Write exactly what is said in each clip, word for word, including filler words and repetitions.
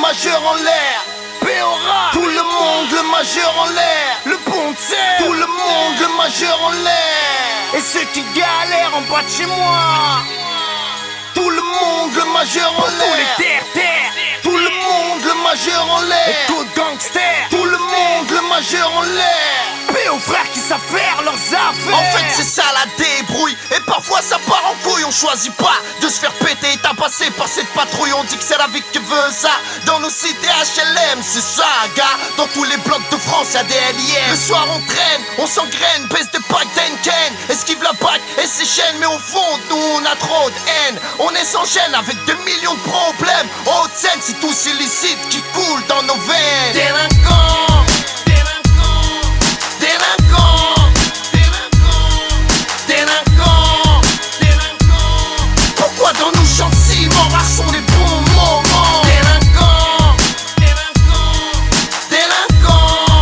majeur en l'air. Péora, tout le monde, le majeur en l'air. Le Ponce, tout le monde, le majeur en l'air. Et ceux qui galèrent en bas de chez moi, tout le monde, le majeur en l'air. Tous les terre-terre, tout le monde, le majeur en l'air. Et tout gangster, tout le monde, le majeur en l'air. Paix aux frères qui savent faire leurs affaires. En fait c'est ça la débrouille. Et parfois ça part en couille. On choisit pas de se faire péter et tabasser par cette patrouille. On dit que c'est la vie qui veut ça. Dans nos cités H L M c'est ça gars. Dans tous les blocs de France y'a des L I M. Le soir on traîne, on s'engraine, baisse des packs d'Henken. Esquive la bague et ses chaînes. Mais au fond nous on a trop de haine. On est sans gêne avec deux millions de problèmes. Haute scène c'est tout illicite qui coule dans nos veines. Délinquants, délinquants, délinquants, délinquants. Pourquoi dans nos chants si morts sont les bons moments? Délinquants, délinquants, délinquants,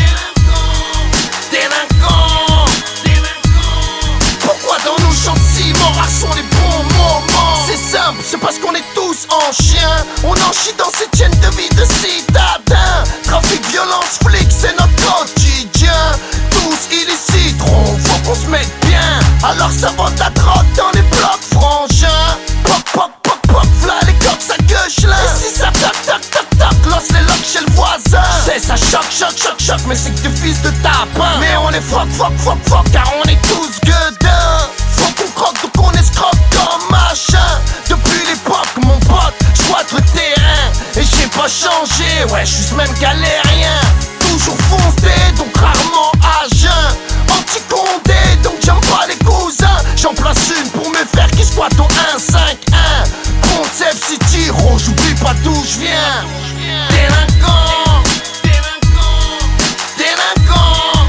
délinquants, délinquants. Pourquoi dans nos chants si morts sont les bons moments? C'est simple, c'est parce qu'on est tous en chien. On en chie dans cette chaîne de vie de citadins. Trafic, violence, flic, c'est notre quotidien. Tous illicites, on faut qu'on se mette bien. Alors ça vend de la drogue dans les blocs frangins. Poc, poc, poc, poc, v'là les coques, ça gueule là. Et si ça toc, toc, toc, toc, lance les locks chez le voisin. C'est ça choc, choc, choc, choc, mais c'est que des fils de tapin. Mais on est fuck, fuck, fuck, fuck, car on est tous gueudins. Faut qu'on croque, donc on escroque comme machin. Depuis l'époque, mon pote, j'squatte le terrain. Et j'ai pas changé, ouais, j'suis ce même galérien. Toujours foncé, donc rarement à jeun. Anti-condé, donc j'aime pas les cousins. J'en place une pour mes frères qui squattent au un cinq un. Concept City, oh, j'oublie pas d'où j'viens. Délinquants, délinquants, délinquants,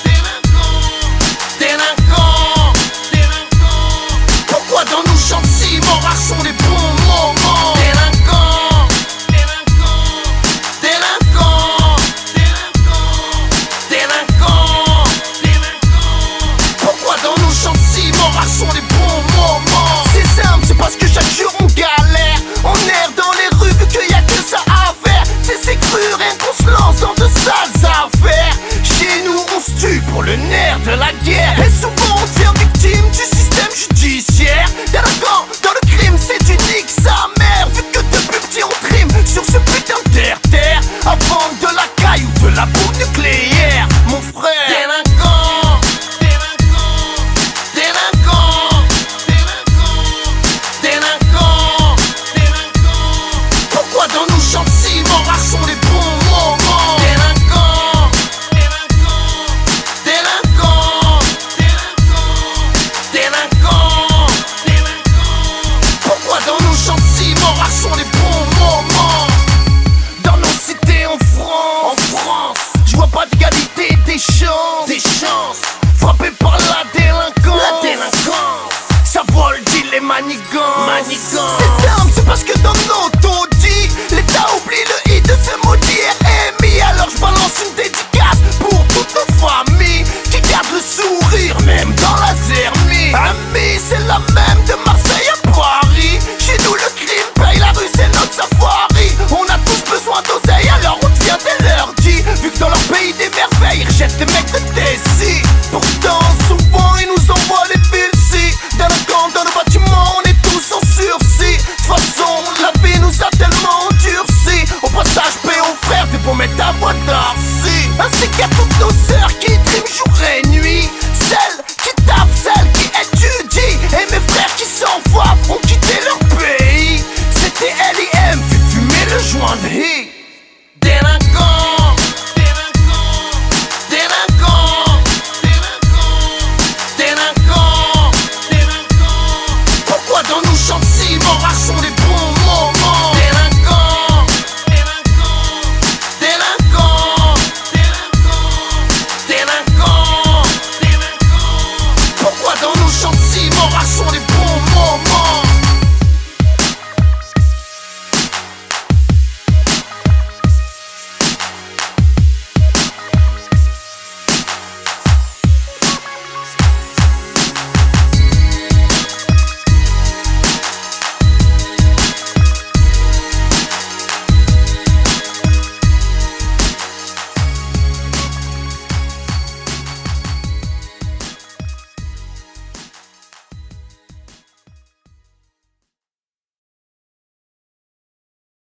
délinquants, délinquants, délinquants. Pourquoi dans nos chants si morts sont les bons moments? Délinquants, délinquants, délinquants, délinquants, délinquants, délinquants. Pourquoi dans nos chants si morts sont les bons moments? C'est simple, c'est parce que chaque jour on galère. On erre dans les rues vu qu'il y a que ça à faire. C'est c'est cru, rien qu'on se lance dans de sales affaires. Chez nous on se tue pour le nerf de la guerre. Et souvent on devient victime du système judiciaire. Délinquant dans le crime, c'est unique sa mère. Vu que depuis petit on trime sur ce putain de terre-terre. À vendre de la caille ou de la bombe nucléaire. Mon frère. Délinquant, délinquant, délinquant, délinquant, délinquant, délinquant. Pourquoi dans nos chants si morts sont les bons moments? Délinquant, délinquant, délinquant, délinquant, délinquant. Pourquoi dans nos chants si morts sont les bons moments? Dans nos cités en France, en France, je vois pas d'égalité des chances, des chances. Frappé par la délinquance, la délinquance. Ça vole, dit les manigances, manigances.